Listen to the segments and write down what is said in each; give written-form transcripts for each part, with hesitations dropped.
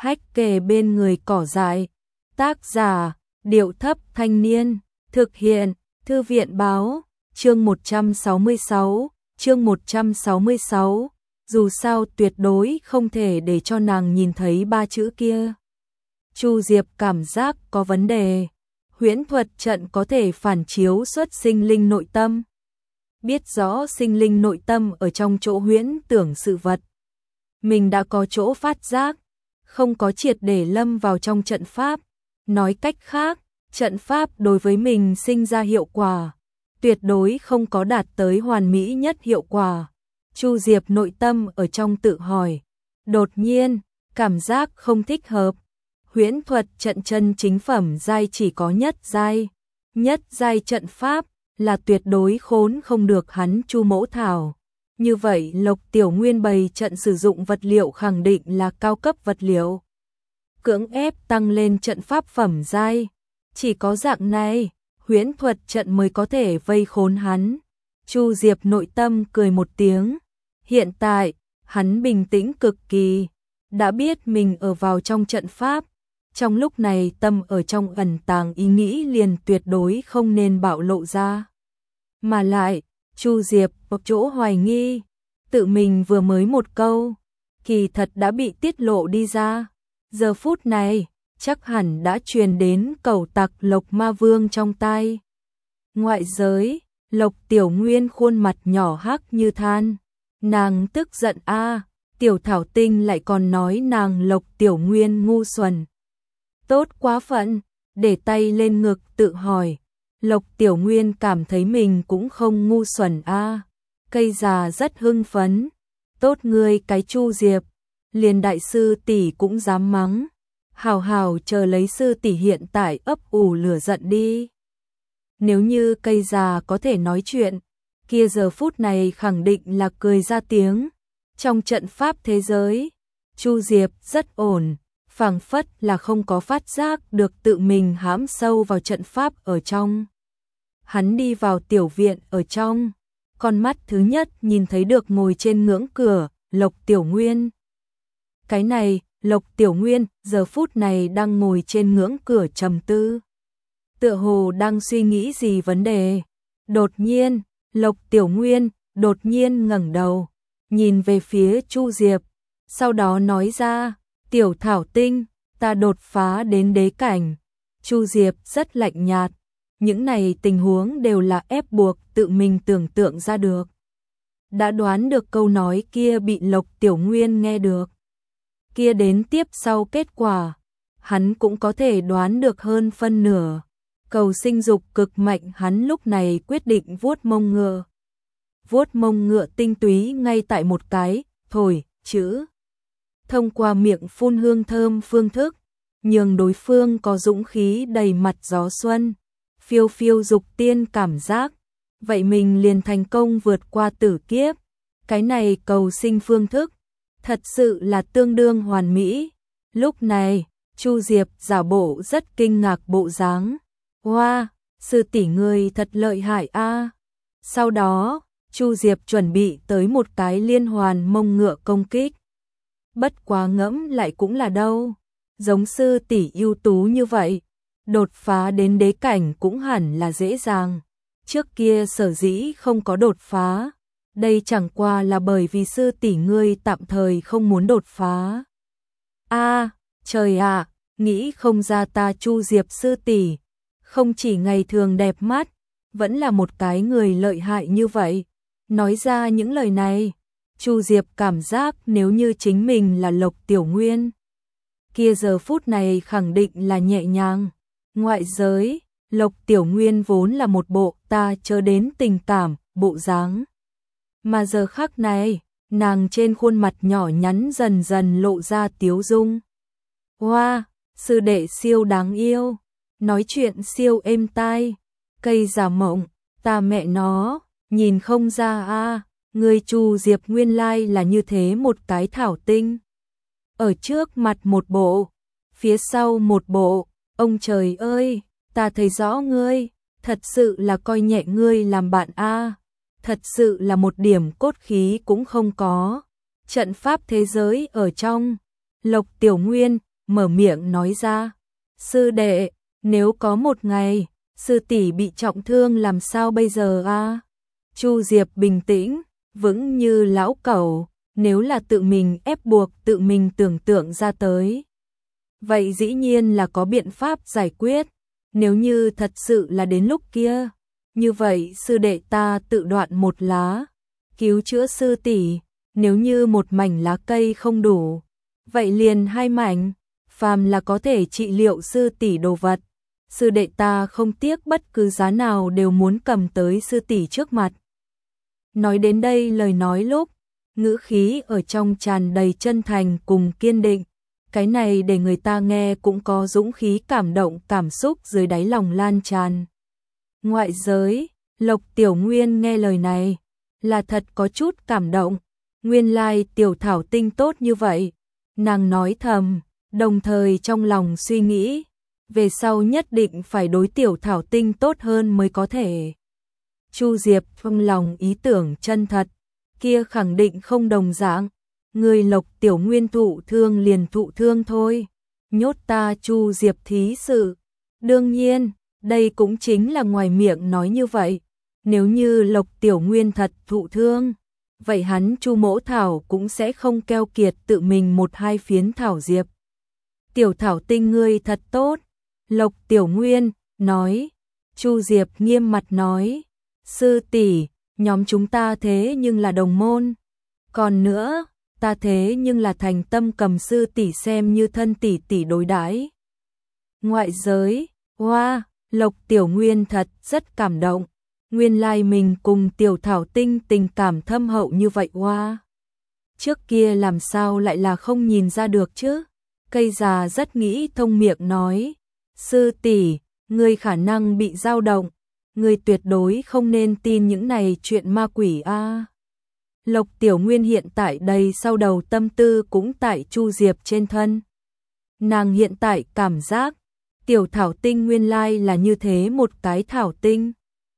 hách kề bên người cỏ dại. Tác giả, Điệu Thấp Thanh Niên. Thực hiện, Thư viện Báo. Chương 166. Dù sao tuyệt đối không thể để cho nàng nhìn thấy ba chữ kia. Chu Diệp cảm giác có vấn đề. Huyễn thuật trận có thể phản chiếu xuất sinh linh nội tâm. Biết rõ sinh linh nội tâm ở trong chỗ huyễn tưởng sự vật. Mình đã có chỗ phát giác, không có triệt để lâm vào trong trận pháp. Nói cách khác, trận pháp đối với mình sinh ra hiệu quả, tuyệt đối không có đạt tới hoàn mỹ nhất hiệu quả. Chu Diệp nội tâm ở trong tự hỏi, đột nhiên, cảm giác không thích hợp. Huyễn thuật trận chân chính phẩm giai chỉ có nhất giai. Nhất giai trận pháp là tuyệt đối khốn không được hắn Chu Mẫu Thảo. Như vậy Lộc Tiểu Nguyên bày trận sử dụng vật liệu khẳng định là cao cấp vật liệu. Cưỡng ép tăng lên trận pháp phẩm giai. Chỉ có dạng này, huyễn thuật trận mới có thể vây khốn hắn. Chu Diệp nội tâm cười một tiếng. Hiện tại, hắn bình tĩnh cực kỳ. Đã biết mình ở vào trong trận pháp. Trong lúc này tâm ở trong ẩn tàng ý nghĩ liền tuyệt đối không nên bạo lộ ra. Mà lại, Chu Diệp có chỗ hoài nghi. Tự mình vừa mới một câu, kỳ thật đã bị tiết lộ đi ra. Giờ phút này, chắc hẳn đã truyền đến cẩu tặc Lộc Ma Vương trong tai. Ngoại giới, Lộc Tiểu Nguyên khuôn mặt nhỏ hắc như than. Nàng tức giận Tiểu Thảo Tinh lại còn nói nàng Lộc Tiểu Nguyên ngu xuẩn. Tốt quá phận, để tay lên ngực tự hỏi. Lộc Tiểu Nguyên cảm thấy mình cũng không ngu xuẩn Cây già rất hưng phấn. Tốt ngươi cái Chu Diệp, liền đại sư tỷ cũng dám mắng. Hào hào chờ lấy sư tỷ hiện tại ấp ủ lửa giận đi. Nếu như cây già có thể nói chuyện, kia giờ phút này khẳng định là cười ra tiếng. Trong trận pháp thế giới, Chu Diệp rất ổn, phảng phất là không có phát giác được tự mình hãm sâu vào trận pháp ở trong. Hắn đi vào tiểu viện ở trong, con mắt thứ nhất nhìn thấy được ngồi trên ngưỡng cửa, Lộc Tiểu Nguyên. Cái này, Lộc Tiểu Nguyên giờ phút này đang ngồi trên ngưỡng cửa trầm tư. Tựa hồ đang suy nghĩ gì vấn đề. Đột nhiên, Lộc Tiểu Nguyên đột nhiên ngẩng đầu, nhìn về phía Chu Diệp, sau đó nói ra, Tiểu Thảo Tinh, ta đột phá đến đế cảnh. Chu Diệp rất lạnh nhạt, những này tình huống đều là ép buộc tự mình tưởng tượng ra được. Đã đoán được câu nói kia bị Lộc Tiểu Nguyên nghe được. Kia đến tiếp sau kết quả, hắn cũng có thể đoán được hơn phân nửa. Cầu sinh dục cực mạnh hắn lúc này quyết định vuốt mông ngựa. Vuốt mông ngựa tinh túy ngay tại một cái, thổi, chữ. Thông qua miệng phun hương thơm phương thức, nhường đối phương có dũng khí đầy mặt gió xuân, phiêu phiêu dục tiên cảm giác. Vậy mình liền thành công vượt qua tử kiếp. Cái này cầu sinh phương thức, thật sự là tương đương hoàn mỹ. Lúc này, Chu Diệp giả bộ rất kinh ngạc bộ dáng. Wow, sư tỷ ngươi thật lợi hại Sau đó, Chu Diệp chuẩn bị tới một cái liên hoàn mông ngựa công kích. Bất quá ngẫm lại cũng là đâu. Giống sư tỷ ưu tú như vậy, đột phá đến đế cảnh cũng hẳn là dễ dàng. Trước kia sở dĩ không có đột phá, đây chẳng qua là bởi vì sư tỷ ngươi tạm thời không muốn đột phá. Trời ạ, nghĩ không ra ta Chu Diệp sư tỷ, không chỉ ngày thường đẹp mắt, vẫn là một cái người lợi hại như vậy. Nói ra những lời này, Chu Diệp cảm giác nếu như chính mình là Lộc Tiểu Nguyên, kia giờ phút này khẳng định là nhẹ nhàng. Ngoại giới, Lộc Tiểu Nguyên vốn là một bộ ta chớ đến tình cảm, bộ dáng. Mà giờ khắc này, nàng trên khuôn mặt nhỏ nhắn dần dần lộ ra tiếu dung. Wow, sư đệ siêu đáng yêu, nói chuyện siêu êm tai, cây giả mộng, ta mẹ nó, nhìn không ra người Chu Diệp nguyên lai là như thế một cái thảo tinh. Ở trước mặt một bộ, phía sau một bộ, ông trời ơi, ta thấy rõ ngươi, thật sự là coi nhẹ ngươi làm bạn thật sự là một điểm cốt khí cũng không có. Trận pháp thế giới ở trong, Lộc Tiểu Nguyên mở miệng nói ra. Sư đệ, nếu có một ngày, sư tỷ bị trọng thương làm sao bây giờ a? Chu Diệp bình tĩnh, vững như lão cẩu, nếu là tự mình ép buộc tự mình tưởng tượng ra tới. Vậy dĩ nhiên là có biện pháp giải quyết, nếu như thật sự là đến lúc kia, như vậy sư đệ ta tự đoạn một lá, cứu chữa sư tỷ, nếu như một mảnh lá cây không đủ, vậy liền hai mảnh, phàm là có thể trị liệu sư tỷ đồ vật, sư đệ ta không tiếc bất cứ giá nào đều muốn cầm tới sư tỷ trước mặt. Nói đến đây lời nói lúc, ngữ khí ở trong tràn đầy chân thành cùng kiên định, cái này để người ta nghe cũng có dũng khí cảm động cảm xúc dưới đáy lòng lan tràn. Ngoại giới, Lộc Tiểu Nguyên nghe lời này, là thật có chút cảm động, nguyên lai Tiểu Thảo Tinh tốt như vậy, nàng nói thầm, đồng thời trong lòng suy nghĩ, về sau nhất định phải đối Tiểu Thảo Tinh tốt hơn mới có thể. Chu Diệp trong lòng ý tưởng chân thật, kia khẳng định không đồng dạng, người Lộc Tiểu Nguyên thụ thương liền thụ thương thôi, nhốt ta Chu Diệp thí sự. Đương nhiên, đây cũng chính là ngoài miệng nói như vậy, nếu như Lộc Tiểu Nguyên thật thụ thương, vậy hắn Chu Mỗ Thảo cũng sẽ không keo kiệt tự mình một hai phiến thảo diệp. Tiểu Thảo Tinh ngươi thật tốt, Lộc Tiểu Nguyên nói. Chu Diệp nghiêm mặt nói, sư tỷ, nhóm chúng ta thế nhưng là đồng môn, còn nữa, ta thế nhưng là thành tâm cầm sư tỷ xem như thân tỷ tỷ đối đãi. Ngoại giới, hoa, Lộc Tiểu Nguyên thật rất cảm động, nguyên lai mình cùng Tiểu Thảo Tinh tình cảm thâm hậu như vậy hoa. Trước kia làm sao lại là không nhìn ra được chứ? Cây già rất nghĩ thông miệng nói, sư tỷ, ngươi khả năng bị dao động, ngươi tuyệt đối không nên tin những này chuyện ma quỷ a. Lộc Tiểu Nguyên hiện tại đầy sau đầu tâm tư cũng tại Chu Diệp trên thân. Nàng hiện tại cảm giác, Tiểu Thảo Tinh nguyên lai là như thế một cái thảo tinh.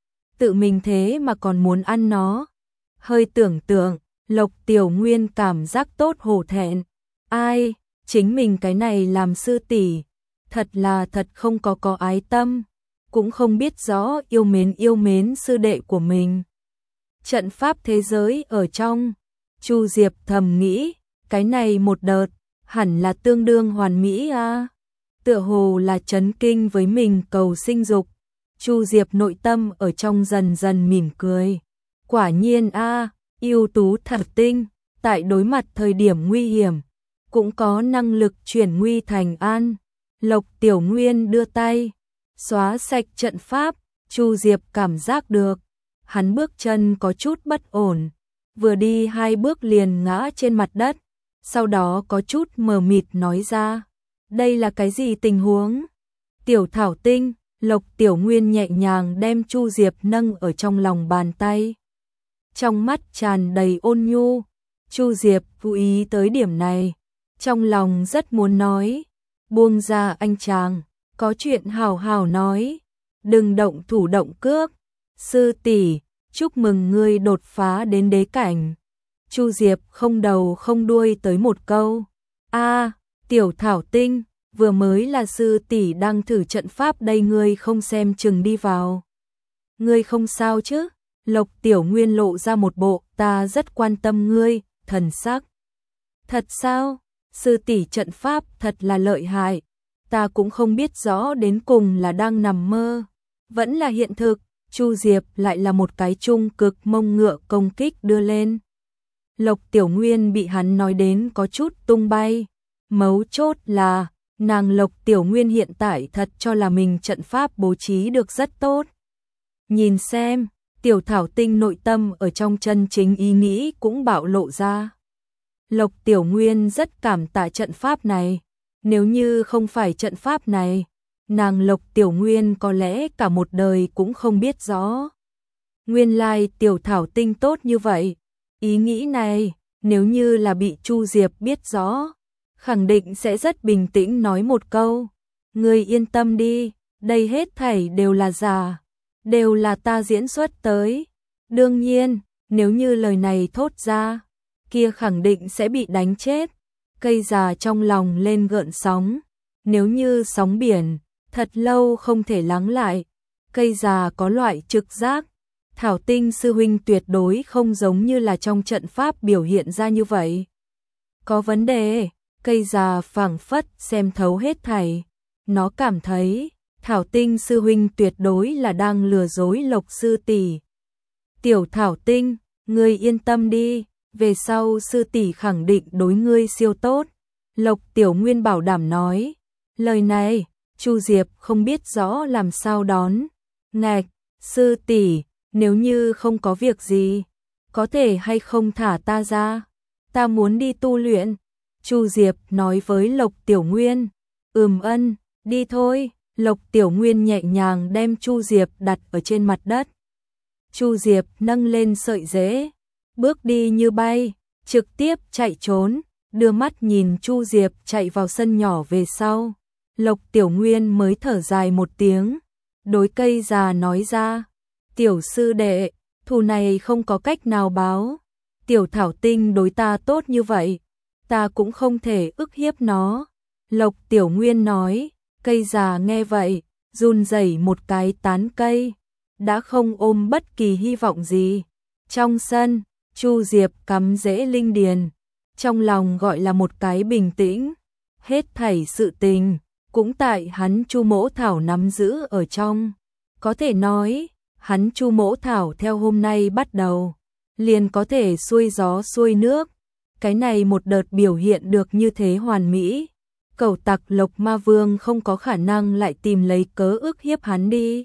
Tự mình thế mà còn muốn ăn nó. Hơi tưởng tượng, Lộc Tiểu Nguyên cảm giác tốt hổ thẹn. Ai, chính mình cái này làm sư tỷ, thật là thật không có ái tâm, cũng không biết rõ yêu mến sư đệ của mình. Trận pháp thế giới ở trong, Chu Diệp thầm nghĩ, cái này một đợt, hẳn là tương đương hoàn mỹ a. Tựa hồ là chấn kinh với mình cầu sinh dục. Chu Diệp nội tâm ở trong dần dần mỉm cười. Quả nhiên a, ưu tú thảo tinh, tại đối mặt thời điểm nguy hiểm, cũng có năng lực chuyển nguy thành an. Lộc Tiểu Nguyên đưa tay, xóa sạch trận pháp, Chu Diệp cảm giác được. Hắn bước chân có chút bất ổn, vừa đi hai bước liền ngã trên mặt đất, sau đó có chút mờ mịt nói ra, đây là cái gì tình huống? Tiểu Thảo Tinh, Lộc Tiểu Nguyên nhẹ nhàng đem Chu Diệp nâng ở trong lòng bàn tay. Trong mắt tràn đầy ôn nhu, Chu Diệp chú ý tới điểm này, trong lòng rất muốn nói, buông ra anh chàng, có chuyện hào hào nói, đừng động thủ động cước. Sư tỷ, chúc mừng ngươi đột phá đến đế cảnh. Chu Diệp không đầu không đuôi tới một câu. A, Tiểu Thảo Tinh, vừa mới là sư tỷ đang thử trận pháp đây ngươi không xem chừng đi vào. Ngươi không sao chứ? Lộc Tiểu Nguyên lộ ra một bộ, ta rất quan tâm ngươi, thần sắc. Thật sao? Sư tỷ trận pháp thật là lợi hại. Ta cũng không biết rõ đến cùng là đang nằm mơ, vẫn là hiện thực. Chu Diệp lại là một cái trung cực mông ngựa công kích đưa lên. Lộc Tiểu Nguyên bị hắn nói đến có chút tung bay. Mấu chốt là, nàng Lộc Tiểu Nguyên hiện tại thật cho là mình trận pháp bố trí được rất tốt. Nhìn xem, Tiểu Thảo Tinh nội tâm ở trong chân chính ý nghĩ cũng bạo lộ ra. Lộc Tiểu Nguyên rất cảm tạ trận pháp này. Nếu như không phải trận pháp này, nàng Lộc Tiểu Nguyên có lẽ cả một đời cũng không biết rõ. Nguyên lai Tiểu Thảo Tinh tốt như vậy. Ý nghĩ này, nếu như là bị Chu Diệp biết rõ, khẳng định sẽ rất bình tĩnh nói một câu. Ngươi yên tâm đi, đây hết thảy đều là giả, đều là ta diễn xuất tới. Đương nhiên, nếu như lời này thốt ra, kia khẳng định sẽ bị đánh chết. Cây già trong lòng lên gợn sóng, nếu như sóng biển, thật lâu không thể lắng lại. Cây già có loại trực giác, Thảo Tinh sư huynh tuyệt đối không giống như là trong trận pháp biểu hiện ra như vậy. Có vấn đề, cây già phảng phất xem thấu hết thảy. Nó cảm thấy, Thảo Tinh sư huynh tuyệt đối là đang lừa dối Lộc sư tỷ. Tiểu Thảo Tinh, ngươi yên tâm đi, về sau sư tỷ khẳng định đối ngươi siêu tốt. Lộc Tiểu Nguyên bảo đảm nói. Lời này, Chu Diệp không biết rõ làm sao đón. Ngạch, sư tỷ, nếu như không có việc gì, có thể hay không thả ta ra? Ta muốn đi tu luyện. Chu Diệp nói với Lộc Tiểu Nguyên. Ân, đi thôi. Lộc Tiểu Nguyên nhẹ nhàng đem Chu Diệp đặt ở trên mặt đất. Chu Diệp nâng lên sợi rễ, bước đi như bay, trực tiếp chạy trốn, đưa mắt nhìn Chu Diệp chạy vào sân nhỏ về sau. Lộc Tiểu Nguyên mới thở dài một tiếng, đối cây già nói ra, tiểu sư đệ, thù này không có cách nào báo, tiểu Thảo Tinh đối ta tốt như vậy, ta cũng không thể ức hiếp nó. Lộc Tiểu Nguyên nói, cây già nghe vậy, run rẩy một cái tán cây, đã không ôm bất kỳ hy vọng gì. Trong sân, Chu Diệp cắm rễ linh điền, trong lòng gọi là một cái bình tĩnh, hết thảy sự tình cũng tại hắn Chu Mỗ Thảo nắm giữ ở trong. Có thể nói, hắn Chu Mỗ Thảo theo hôm nay bắt đầu, liền có thể xuôi gió xuôi nước. Cái này một đợt biểu hiện được như thế hoàn mỹ. Cẩu tặc Lộc Ma Vương không có khả năng lại tìm lấy cớ ức hiếp hắn đi.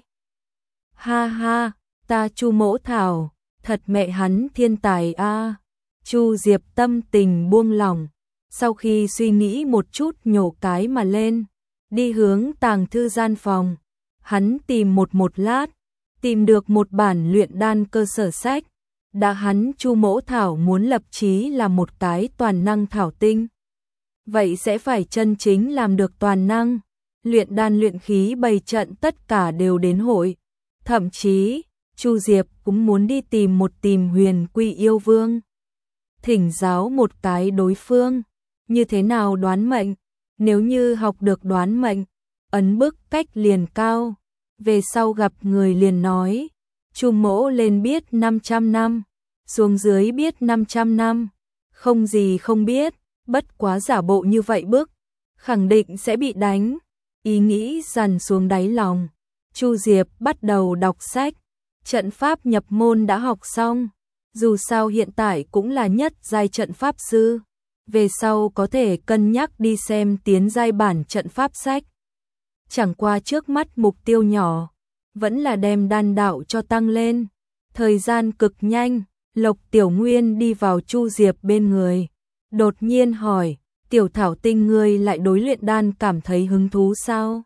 Ha ha, ta Chu Mỗ Thảo, thật mẹ hắn thiên tài a. Chu Diệp tâm tình buông lỏng, sau khi suy nghĩ một chút nhổ cái mà lên, đi hướng tàng thư gian phòng. Hắn tìm một lát, tìm được một bản luyện đan cơ sở sách. Đã hắn Chu Mỗ Thảo muốn lập chí là một cái toàn năng thảo tinh, vậy sẽ phải chân chính làm được toàn năng, luyện đan luyện khí bày trận tất cả đều đến hội. Thậm chí, Chu Diệp cũng muốn đi tìm Huyền Quy Yêu Vương, thỉnh giáo một cái đối phương, như thế nào đoán mệnh, nếu như học được đoán mệnh, ấn bức cách liền cao, về sau gặp người liền nói, Chu Mỗ lên biết 500 năm, xuống dưới biết 500 năm, không gì không biết, bất quá giả bộ như vậy bức, khẳng định sẽ bị đánh. Ý nghĩ dằn xuống đáy lòng, Chu Diệp bắt đầu đọc sách, trận pháp nhập môn đã học xong, dù sao hiện tại cũng là nhất giai trận pháp sư, về sau có thể cân nhắc đi xem tiến giai bản trận pháp sách. Chẳng qua trước mắt mục tiêu nhỏ, vẫn là đem đan đạo cho tăng lên. Thời gian cực nhanh, Lộc Tiểu Nguyên đi vào Chu Diệp bên người, đột nhiên hỏi, Tiểu Thảo Tinh ngươi lại đối luyện đan cảm thấy hứng thú sao?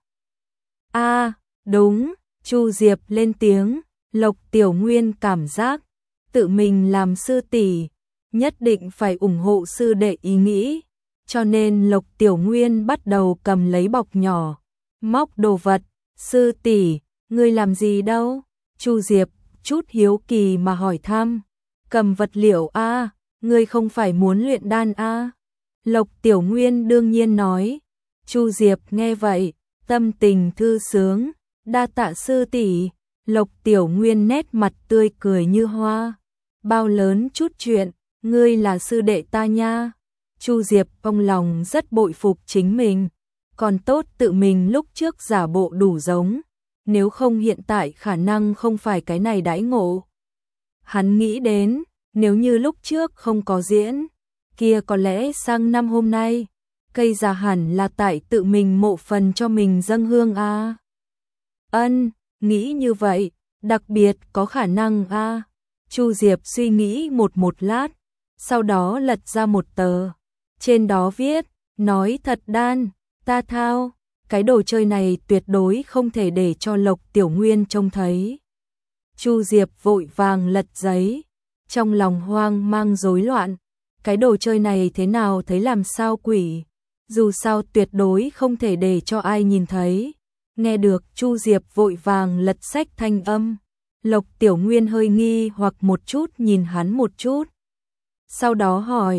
Đúng, Chu Diệp lên tiếng. Lộc Tiểu Nguyên cảm giác tự mình làm sư tỷ, nhất định phải ủng hộ sư đệ ý nghĩ, cho nên Lộc Tiểu Nguyên bắt đầu cầm lấy bọc nhỏ, móc đồ vật. Sư tỷ, ngươi làm gì đâu? Chu Diệp chút hiếu kỳ mà hỏi thăm. Cầm vật liệu a, ngươi không phải muốn luyện đan a? Lộc Tiểu Nguyên đương nhiên nói. Chu Diệp nghe vậy, tâm tình thư sướng, đa tạ sư tỷ. Lộc Tiểu Nguyên nét mặt tươi cười như hoa. Bao lớn chút chuyện, ngươi là sư đệ ta nha. Chu Diệp trong lòng rất bội phục chính mình, còn tốt tự mình lúc trước giả bộ đủ giống, nếu không hiện tại khả năng không phải cái này đãi ngộ. Hắn nghĩ đến, nếu như lúc trước không có diễn, kia có lẽ sang năm hôm nay, cây già hẳn là tại tự mình mộ phần cho mình dâng hương a. Nghĩ như vậy, đặc biệt có khả năng a. Chu Diệp suy nghĩ một lát, sau đó lật ra một tờ, trên đó viết, nói thật đan, ta thao, cái đồ chơi này tuyệt đối không thể để cho Lộc Tiểu Nguyên trông thấy. Chu Diệp vội vàng lật giấy, trong lòng hoang mang rối loạn, cái đồ chơi này thế nào thấy làm sao quỷ, dù sao tuyệt đối không thể để cho ai nhìn thấy. Nghe được Chu Diệp vội vàng lật sách thanh âm, Lộc Tiểu Nguyên hơi nghi hoặc một chút nhìn hắn một chút. Sau đó hỏi,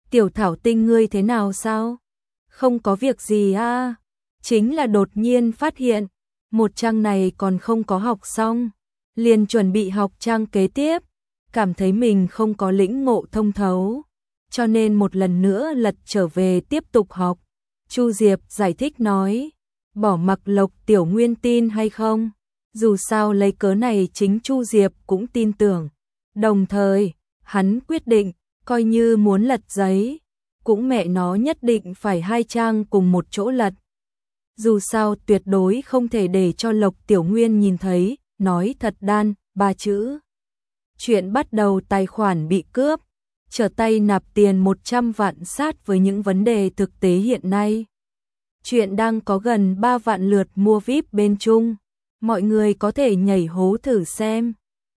Tiểu Thảo Tinh ngươi thế nào sao? Không có việc gì à? Chính là đột nhiên phát hiện, một trang này còn không có học xong, liền chuẩn bị học trang kế tiếp, cảm thấy mình không có lĩnh ngộ thông thấu, cho nên một lần nữa lật trở về tiếp tục học. Chu Diệp giải thích nói, bỏ mặc Lộc Tiểu Nguyên tin hay không, dù sao lấy cớ này chính Chu Diệp cũng tin tưởng. Đồng thời, hắn quyết định, coi như muốn lật giấy, cũng mẹ nó nhất định phải 2 trang cùng một chỗ lật. Dù sao tuyệt đối không thể để cho Lộc Tiểu Nguyên nhìn thấy, nói thật đan, 3 chữ. Chuyện bắt đầu tài khoản bị cướp, trở tay nạp tiền 100 vạn sát với những vấn đề thực tế hiện nay. Chuyện đang có gần 3 vạn lượt mua VIP bên Trung, mọi người có thể nhảy hố thử xem.